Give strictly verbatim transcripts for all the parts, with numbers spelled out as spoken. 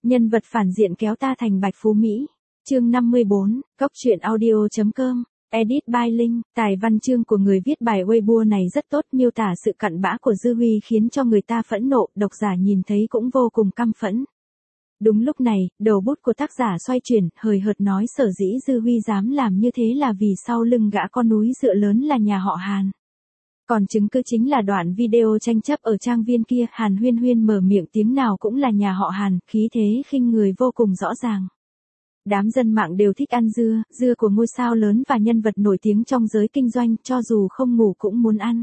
Nhân vật phản diện kéo ta thành Bạch Phú Mỹ. Chương năm mươi bốn, Cốc truyện audio.com, edit by Linh. Tài văn chương của người viết bài Weibo này rất tốt, miêu tả sự cặn bã của Dư Huy khiến cho người ta phẫn nộ, độc giả nhìn thấy cũng vô cùng căm phẫn. Đúng lúc này, đầu bút của tác giả xoay chuyển, hời hợt nói sở dĩ Dư Huy dám làm như thế là vì sau lưng gã con núi dựa lớn là nhà họ Hàn. Còn chứng cứ chính là đoạn video tranh chấp ở trang viên kia, Hàn Huyên Huyên mở miệng tiếng nào cũng là nhà họ Hàn, khí thế khinh người vô cùng rõ ràng. Đám dân mạng đều thích ăn dưa, dưa của ngôi sao lớn và nhân vật nổi tiếng trong giới kinh doanh, cho dù không ngủ cũng muốn ăn.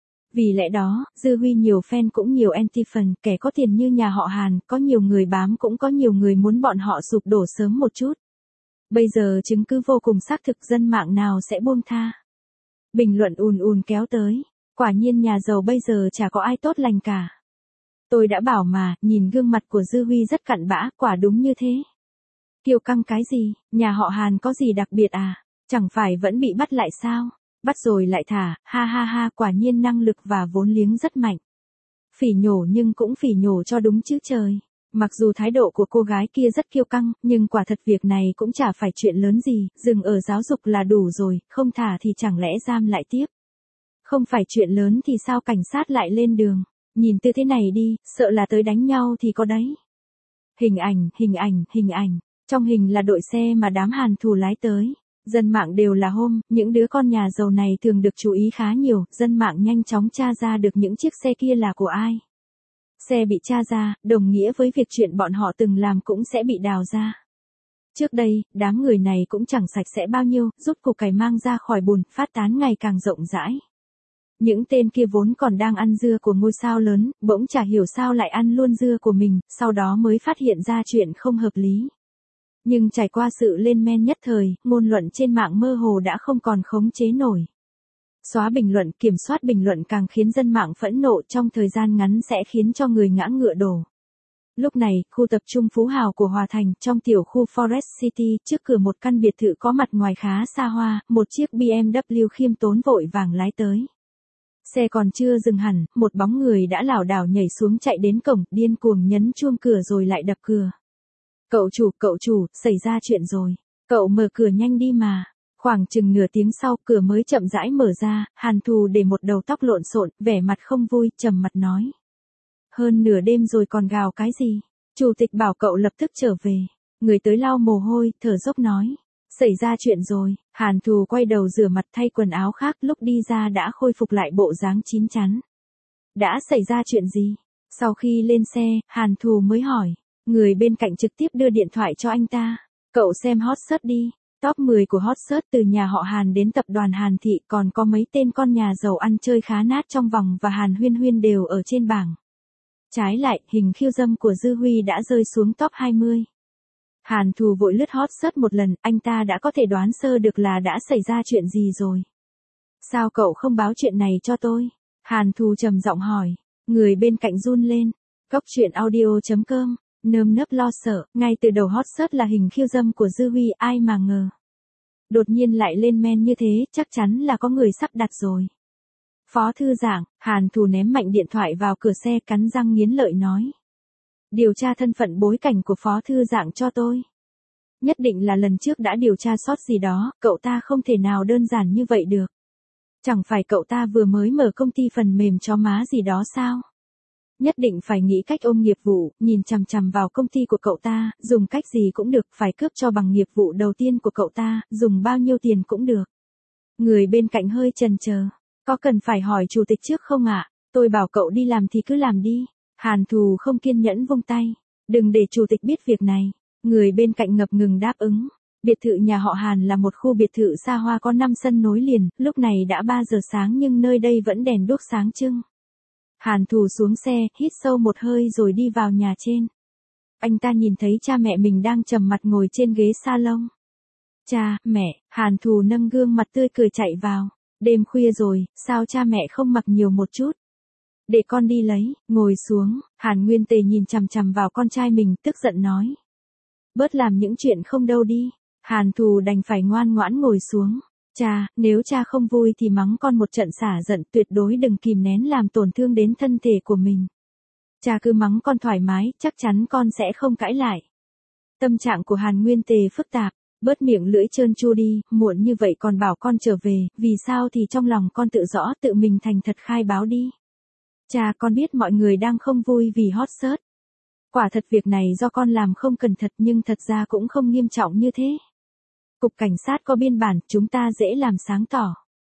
Vì lẽ đó, Dư Huy nhiều fan cũng nhiều anti-fan, kẻ có tiền như nhà họ Hàn, có nhiều người bám cũng có nhiều người muốn bọn họ sụp đổ sớm một chút. Bây giờ chứng cứ vô cùng xác thực, dân mạng nào sẽ buông tha. Bình luận ùn ùn kéo tới, quả nhiên nhà giàu bây giờ chả có ai tốt lành cả. Tôi đã bảo mà, nhìn gương mặt của Dư Huy rất cặn bã, quả đúng như thế. Kiêu căng cái gì, nhà họ Hàn có gì đặc biệt à, chẳng phải vẫn bị bắt lại sao, bắt rồi lại thả, ha ha ha, quả nhiên năng lực và vốn liếng rất mạnh. Phỉ nhổ nhưng cũng phỉ nhổ cho đúng chứ trời. Mặc dù thái độ của cô gái kia rất kiêu căng, nhưng quả thật việc này cũng chả phải chuyện lớn gì, dừng ở giáo dục là đủ rồi, không thả thì chẳng lẽ giam lại tiếp. Không phải chuyện lớn thì sao cảnh sát lại lên đường, nhìn tư thế này đi, sợ là tới đánh nhau thì có đấy. Hình ảnh, hình ảnh, hình ảnh, trong hình là đội xe mà đám Hàn thù lái tới. Dân mạng đều là hôm, những đứa con nhà giàu này thường được chú ý khá nhiều, dân mạng nhanh chóng tra ra được những chiếc xe kia là của ai. Xe bị tra ra, đồng nghĩa với việc chuyện bọn họ từng làm cũng sẽ bị đào ra. Trước đây, đám người này cũng chẳng sạch sẽ bao nhiêu, giúp củ cải mang ra khỏi bùn, phát tán ngày càng rộng rãi. Những tên kia vốn còn đang ăn dưa của ngôi sao lớn, bỗng chả hiểu sao lại ăn luôn dưa của mình, sau đó mới phát hiện ra chuyện không hợp lý. Nhưng trải qua sự lên men nhất thời, ngôn luận trên mạng mơ hồ đã không còn khống chế nổi. Xóa bình luận, kiểm soát bình luận càng khiến dân mạng phẫn nộ, trong thời gian ngắn sẽ khiến cho người ngã ngựa đổ. Lúc này, khu tập trung Phú Hào của Hòa Thành, trong tiểu khu Forest City, trước cửa một căn biệt thự có mặt ngoài khá xa hoa, một chiếc bê em vê khiêm tốn vội vàng lái tới. Xe còn chưa dừng hẳn, một bóng người đã lảo đảo nhảy xuống chạy đến cổng, điên cuồng nhấn chuông cửa rồi lại đập cửa. Cậu chủ, cậu chủ, xảy ra chuyện rồi. Cậu mở cửa nhanh đi mà. Khoảng chừng nửa tiếng sau, cửa mới chậm rãi mở ra, Hàn Thù để một đầu tóc lộn xộn, vẻ mặt không vui, trầm mặt nói. Hơn nửa đêm rồi còn gào cái gì? Chủ tịch bảo cậu lập tức trở về. Người tới lau mồ hôi, thở dốc nói. Xảy ra chuyện rồi. Hàn Thù quay đầu rửa mặt thay quần áo khác, lúc đi ra đã khôi phục lại bộ dáng chín chắn. Đã xảy ra chuyện gì? Sau khi lên xe, Hàn Thù mới hỏi. Người bên cạnh trực tiếp đưa điện thoại cho anh ta. Cậu xem hot search đi. Top mười của hot search từ nhà họ Hàn đến tập đoàn Hàn Thị, còn có mấy tên con nhà giàu ăn chơi khá nát trong vòng và Hàn Huyên Huyên đều ở trên bảng. Trái lại, hình khiêu dâm của Dư Huy đã rơi xuống top hai mươi. Hàn Thù vội lướt hot search một lần, anh ta đã có thể đoán sơ được là đã xảy ra chuyện gì rồi. Sao cậu không báo chuyện này cho tôi? Hàn Thù trầm giọng hỏi. Người bên cạnh run lên. Cốc truyện audio.com, nơm nớp lo sợ, ngay từ đầu hot search là hình khiêu dâm của Dư Huy, ai mà ngờ. Đột nhiên lại lên men như thế, chắc chắn là có người sắp đặt rồi. Phó thư giảng, Hàn Thù ném mạnh điện thoại vào cửa xe, cắn răng nghiến lợi nói. Điều tra thân phận bối cảnh của phó thư giảng cho tôi. Nhất định là lần trước đã điều tra sót gì đó, cậu ta không thể nào đơn giản như vậy được. Chẳng phải cậu ta vừa mới mở công ty phần mềm chó má gì đó sao? Nhất định phải nghĩ cách ôm nghiệp vụ, nhìn chằm chằm vào công ty của cậu ta, dùng cách gì cũng được, phải cướp cho bằng nghiệp vụ đầu tiên của cậu ta, dùng bao nhiêu tiền cũng được. Người bên cạnh hơi chần chờ. Có cần phải hỏi chủ tịch trước không ạ? Tôi bảo cậu đi làm thì cứ làm đi. Hàn Thù không kiên nhẫn vung tay. Đừng để chủ tịch biết việc này. Người bên cạnh ngập ngừng đáp ứng. Biệt thự nhà họ Hàn là một khu biệt thự xa hoa có năm sân nối liền, lúc này đã ba giờ sáng nhưng nơi đây vẫn đèn đuốc sáng trưng. Hàn Thù xuống xe, hít sâu một hơi rồi đi vào nhà trên. Anh ta nhìn thấy cha mẹ mình đang trầm mặt ngồi trên ghế salon. Cha, mẹ, Hàn Thù nâng gương mặt tươi cười chạy vào. Đêm khuya rồi, sao cha mẹ không mặc nhiều một chút? Để con đi lấy, ngồi xuống. Hàn Nguyên Tề nhìn chằm chằm vào con trai mình, tức giận nói. Bớt làm những chuyện không đâu đi. Hàn Thù đành phải ngoan ngoãn ngồi xuống. Cha, nếu cha không vui thì mắng con một trận xả giận, tuyệt đối đừng kìm nén làm tổn thương đến thân thể của mình. Cha cứ mắng con thoải mái, chắc chắn con sẽ không cãi lại. Tâm trạng của Hàn Nguyên Tề phức tạp, bớt miệng lưỡi trơn tru đi, muộn như vậy còn bảo con trở về, vì sao thì trong lòng con tự rõ, tự mình thành thật khai báo đi. Cha, con biết mọi người đang không vui vì hot search. Quả thật việc này do con làm không cẩn thận nhưng thật ra cũng không nghiêm trọng như thế. Cục cảnh sát có biên bản, chúng ta dễ làm sáng tỏ.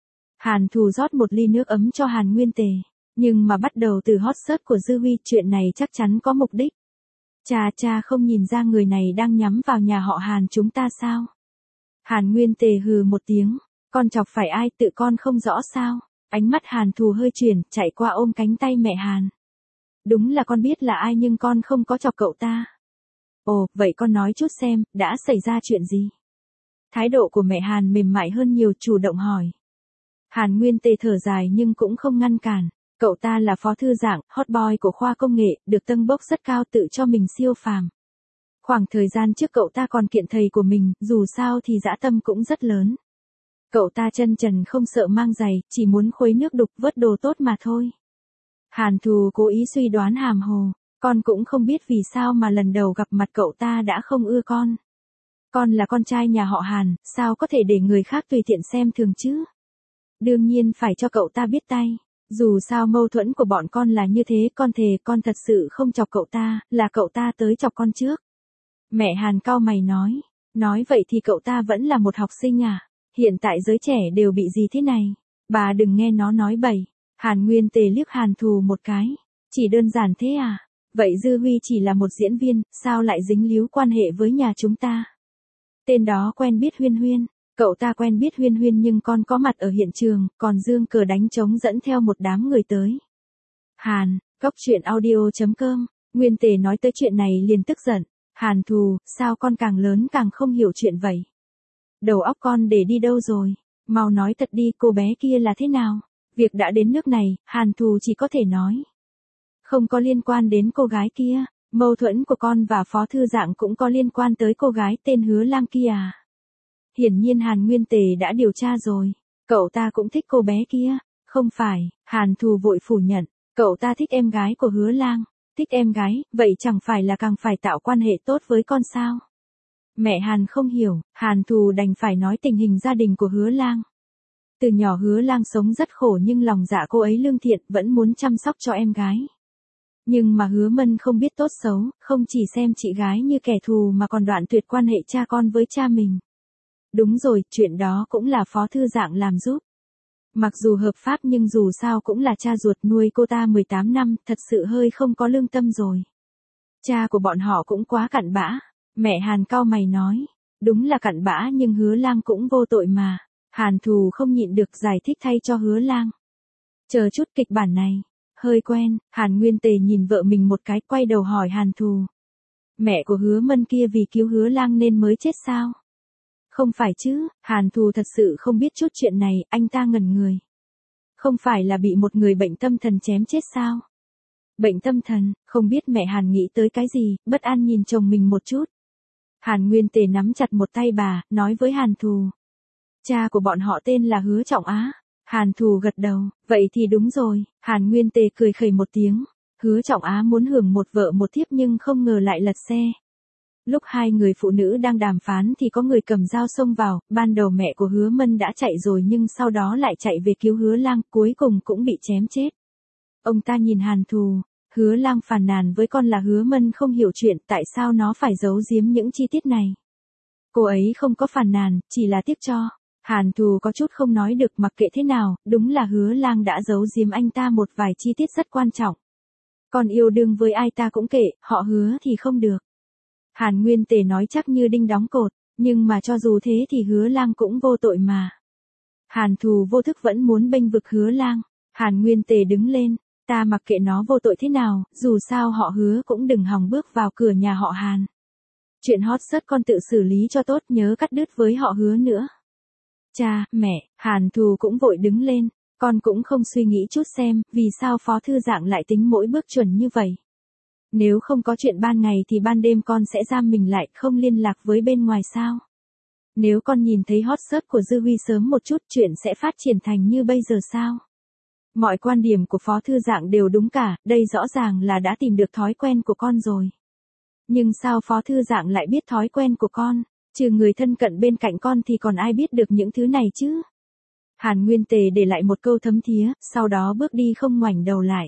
Hàn Thù rót một ly nước ấm cho Hàn Nguyên Tề. Nhưng mà bắt đầu từ hot search của Dư Huy, chuyện này chắc chắn có mục đích. Cha cha không nhìn ra người này đang nhắm vào nhà họ Hàn chúng ta sao? Hàn Nguyên Tề hừ một tiếng, con chọc phải ai tự con không rõ sao? Ánh mắt Hàn Thù hơi chuyển, chạy qua ôm cánh tay mẹ Hàn. Đúng là con biết là ai nhưng con không có chọc cậu ta. Ồ, vậy con nói chút xem, đã xảy ra chuyện gì? Thái độ của mẹ Hàn mềm mại hơn nhiều, chủ động hỏi. Hàn Nguyên Tề thở dài nhưng cũng không ngăn cản. Cậu ta là phó thư dạng, hot boy của khoa công nghệ, được tâng bốc rất cao, tự cho mình siêu phàm. Khoảng thời gian trước cậu ta còn kiện thầy của mình, dù sao thì dã tâm cũng rất lớn. Cậu ta chân trần không sợ mang giày, chỉ muốn khuấy nước đục vớt đồ tốt mà thôi. Hàn Thù cố ý suy đoán hàm hồ, con cũng không biết vì sao mà lần đầu gặp mặt cậu ta đã không ưa con. Con là con trai nhà họ Hàn, sao có thể để người khác tùy tiện xem thường chứ? Đương nhiên phải cho cậu ta biết tay. Dù sao mâu thuẫn của bọn con là như thế, con thề con thật sự không chọc cậu ta, là cậu ta tới chọc con trước. Mẹ Hàn cau mày nói, nói vậy thì cậu ta vẫn là một học sinh à? Hiện tại giới trẻ đều bị gì thế này? Bà đừng nghe nó nói bậy. Hàn Nguyên Tề liếc Hàn Thù một cái. Chỉ đơn giản thế à? Vậy Dư Huy chỉ là một diễn viên, sao lại dính líu quan hệ với nhà chúng ta? Tên đó quen biết Huyên Huyên. Cậu ta quen biết Huyên Huyên nhưng con có mặt ở hiện trường, còn Dương Cờ đánh trống dẫn theo một đám người tới. Hàn, góc truyện audio chấm com, Nguyên Tề nói tới chuyện này liền tức giận. Hàn Thù, sao con càng lớn càng không hiểu chuyện vậy? Đầu óc con để đi đâu rồi? Mau nói thật đi, cô bé kia là thế nào? Việc đã đến nước này, Hàn Thù chỉ có thể nói. Không có liên quan đến cô gái kia, mâu thuẫn của con và Phó Thư Dạng cũng có liên quan tới cô gái tên Hứa Lam kia à? Hiển nhiên Hàn Nguyên Tề đã điều tra rồi. Cậu ta cũng thích cô bé kia. Không phải, Hàn Thù vội phủ nhận. Cậu ta thích em gái của Hứa Lang. Thích em gái, vậy chẳng phải là càng phải tạo quan hệ tốt với con sao? Mẹ Hàn không hiểu, Hàn Thù đành phải nói tình hình gia đình của Hứa Lang. Từ nhỏ Hứa Lang sống rất khổ nhưng lòng dạ cô ấy lương thiện, vẫn muốn chăm sóc cho em gái. Nhưng mà Hứa Mân không biết tốt xấu, không chỉ xem chị gái như kẻ thù mà còn đoạn tuyệt quan hệ cha con với cha mình. Đúng rồi, chuyện đó cũng là Phó Thư Dạng làm giúp. Mặc dù hợp pháp nhưng dù sao cũng là cha ruột nuôi cô ta mười tám năm, thật sự hơi không có lương tâm rồi. Cha của bọn họ cũng quá cặn bã. Mẹ Hàn cau mày nói, đúng là cặn bã nhưng Hứa Lang cũng vô tội mà. Hàn Thù không nhịn được giải thích thay cho Hứa Lang. Chờ chút, kịch bản này hơi quen. Hàn Nguyên Tề nhìn vợ mình một cái, quay đầu hỏi Hàn Thù. Mẹ của Hứa Mân kia vì cứu Hứa Lang nên mới chết sao? Không phải chứ, Hàn Thù thật sự không biết chút chuyện này, anh ta ngẩn người. Không phải là bị một người bệnh tâm thần chém chết sao? Bệnh tâm thần, không biết mẹ Hàn nghĩ tới cái gì, bất an nhìn chồng mình một chút. Hàn Nguyên Tề nắm chặt một tay bà, nói với Hàn Thù. Cha của bọn họ tên là Hứa Trọng Á. Hàn Thù gật đầu, vậy thì đúng rồi. Hàn Nguyên Tề cười khẩy một tiếng. Hứa Trọng Á muốn hưởng một vợ một thiếp nhưng không ngờ lại lật xe. Lúc hai người phụ nữ đang đàm phán thì có người cầm dao xông vào, ban đầu mẹ của Hứa Mân đã chạy rồi nhưng sau đó lại chạy về cứu Hứa Lang, cuối cùng cũng bị chém chết. Ông ta nhìn Hàn Thù, Hứa Lang phàn nàn với con là Hứa Mân không hiểu chuyện, tại sao nó phải giấu giếm những chi tiết này. Cô ấy không có phàn nàn, chỉ là tiếc cho. Hàn Thù có chút không nói được, mặc kệ thế nào, đúng là Hứa Lang đã giấu giếm anh ta một vài chi tiết rất quan trọng. Còn yêu đương với ai ta cũng kệ, họ Hứa thì không được. Hàn Nguyên Tề nói chắc như đinh đóng cột, nhưng mà cho dù thế thì Hứa Lang cũng vô tội mà. Hàn Thù vô thức vẫn muốn bênh vực Hứa Lang. Hàn Nguyên Tề đứng lên, ta mặc kệ nó vô tội thế nào, dù sao họ Hứa cũng đừng hòng bước vào cửa nhà họ Hàn. Chuyện hot search con tự xử lý cho tốt, nhớ cắt đứt với họ Hứa nữa. Cha, mẹ, Hàn Thù cũng vội đứng lên, con cũng không suy nghĩ chút xem, vì sao Phó Thư Dạng lại tính mỗi bước chuẩn như vậy. Nếu không có chuyện ban ngày thì ban đêm con sẽ giam mình lại, không liên lạc với bên ngoài sao? Nếu con nhìn thấy hot search của Dư Huy sớm một chút, chuyện sẽ phát triển thành như bây giờ sao? Mọi quan điểm của Phó Thư Dạng đều đúng cả, đây rõ ràng là đã tìm được thói quen của con rồi. Nhưng sao Phó Thư Dạng lại biết thói quen của con? Trừ người thân cận bên cạnh con thì còn ai biết được những thứ này chứ? Hàn Nguyên Tề để lại một câu thấm thía, sau đó bước đi không ngoảnh đầu lại.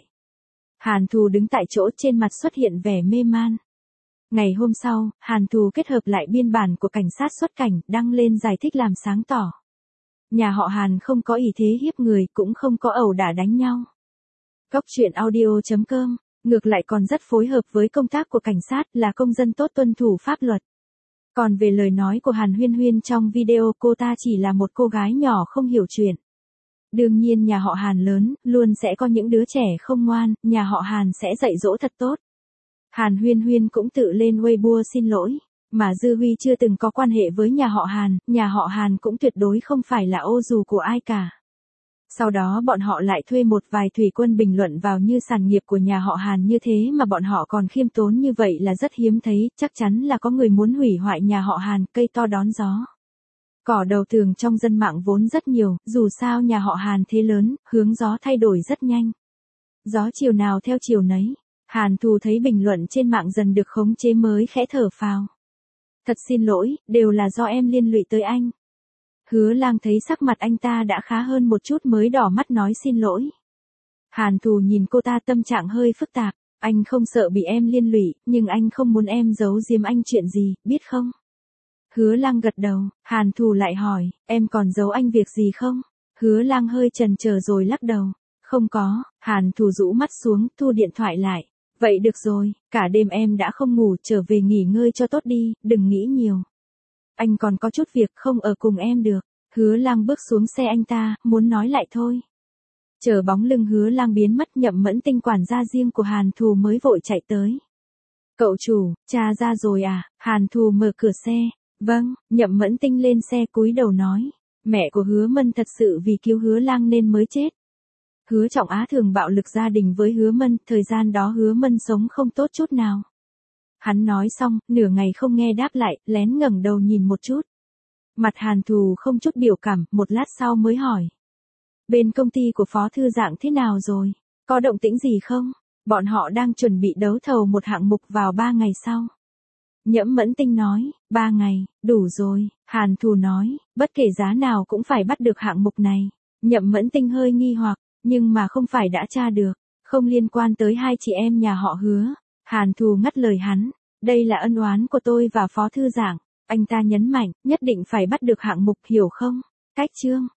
Hàn Thù đứng tại chỗ, trên mặt xuất hiện vẻ mê man. Ngày hôm sau, Hàn Thù kết hợp lại biên bản của cảnh sát xuất cảnh, đăng lên giải thích làm sáng tỏ. Nhà họ Hàn không có ý thế hiếp người, cũng không có ẩu đả đánh nhau. Góc truyện audio chấm com, ngược lại còn rất phối hợp với công tác của cảnh sát, là công dân tốt tuân thủ pháp luật. Còn về lời nói của Hàn Huyên Huyên trong video, cô ta chỉ là một cô gái nhỏ không hiểu chuyện. Đương nhiên nhà họ Hàn lớn, luôn sẽ có những đứa trẻ không ngoan, nhà họ Hàn sẽ dạy dỗ thật tốt. Hàn Huyên Huyên cũng tự lên Weibo xin lỗi. Mà Dư Huy chưa từng có quan hệ với nhà họ Hàn, nhà họ Hàn cũng tuyệt đối không phải là ô dù của ai cả. Sau đó bọn họ lại thuê một vài thủy quân bình luận vào như sản nghiệp của nhà họ Hàn như thế mà bọn họ còn khiêm tốn như vậy là rất hiếm thấy, chắc chắn là có người muốn hủy hoại nhà họ Hàn, cây to đón gió. Cỏ đầu tường trong dân mạng vốn rất nhiều, dù sao nhà họ Hàn thế lớn, hướng gió thay đổi rất nhanh. Gió chiều nào theo chiều nấy, Hàn Thù thấy bình luận trên mạng dần được khống chế mới khẽ thở phào. Thật xin lỗi, đều là do em liên lụy tới anh. Hứa Lang thấy sắc mặt anh ta đã khá hơn một chút mới đỏ mắt nói xin lỗi. Hàn Thù nhìn cô ta, tâm trạng hơi phức tạp, anh không sợ bị em liên lụy, nhưng anh không muốn em giấu giếm anh chuyện gì, biết không? Hứa Lang gật đầu, Hàn Thù lại hỏi, em còn giấu anh việc gì không? Hứa Lang hơi chần chờ rồi lắc đầu, không có. Hàn Thù rũ mắt xuống, thu điện thoại lại. Vậy được rồi, cả đêm em đã không ngủ, trở về nghỉ ngơi cho tốt đi, đừng nghĩ nhiều. Anh còn có chút việc không ở cùng em được. Hứa Lang bước xuống xe anh ta, muốn nói lại thôi. Chờ bóng lưng Hứa Lang biến mất, Nhậm Mẫn Tinh quản gia riêng của Hàn Thù mới vội chạy tới. Cậu chủ, cha ra rồi à? Hàn Thù mở cửa xe. Vâng, Nhậm Mẫn Tinh lên xe cúi đầu nói. Mẹ của Hứa Mân thật sự vì cứu Hứa Lang nên mới chết. Hứa Trọng Á thường bạo lực gia đình với Hứa Mân, thời gian đó Hứa Mân sống không tốt chút nào. Hắn nói xong, nửa ngày không nghe đáp lại, lén ngẩng đầu nhìn một chút. Mặt Hàn Thù không chút biểu cảm, một lát sau mới hỏi. Bên công ty của Phó Thư Dạng thế nào rồi? Có động tĩnh gì không? Bọn họ đang chuẩn bị đấu thầu một hạng mục vào ba ngày sau. Nhậm Mẫn Tinh nói, ba ngày, đủ rồi. Hàn Thù nói, bất kể giá nào cũng phải bắt được hạng mục này. Nhậm Mẫn Tinh hơi nghi hoặc, nhưng mà không phải đã tra được, không liên quan tới hai chị em nhà họ Hứa. Hàn Thù ngắt lời hắn, đây là ân oán của tôi và Phó Thư Dạng. Anh ta nhấn mạnh, nhất định phải bắt được hạng mục, hiểu không? Cách chương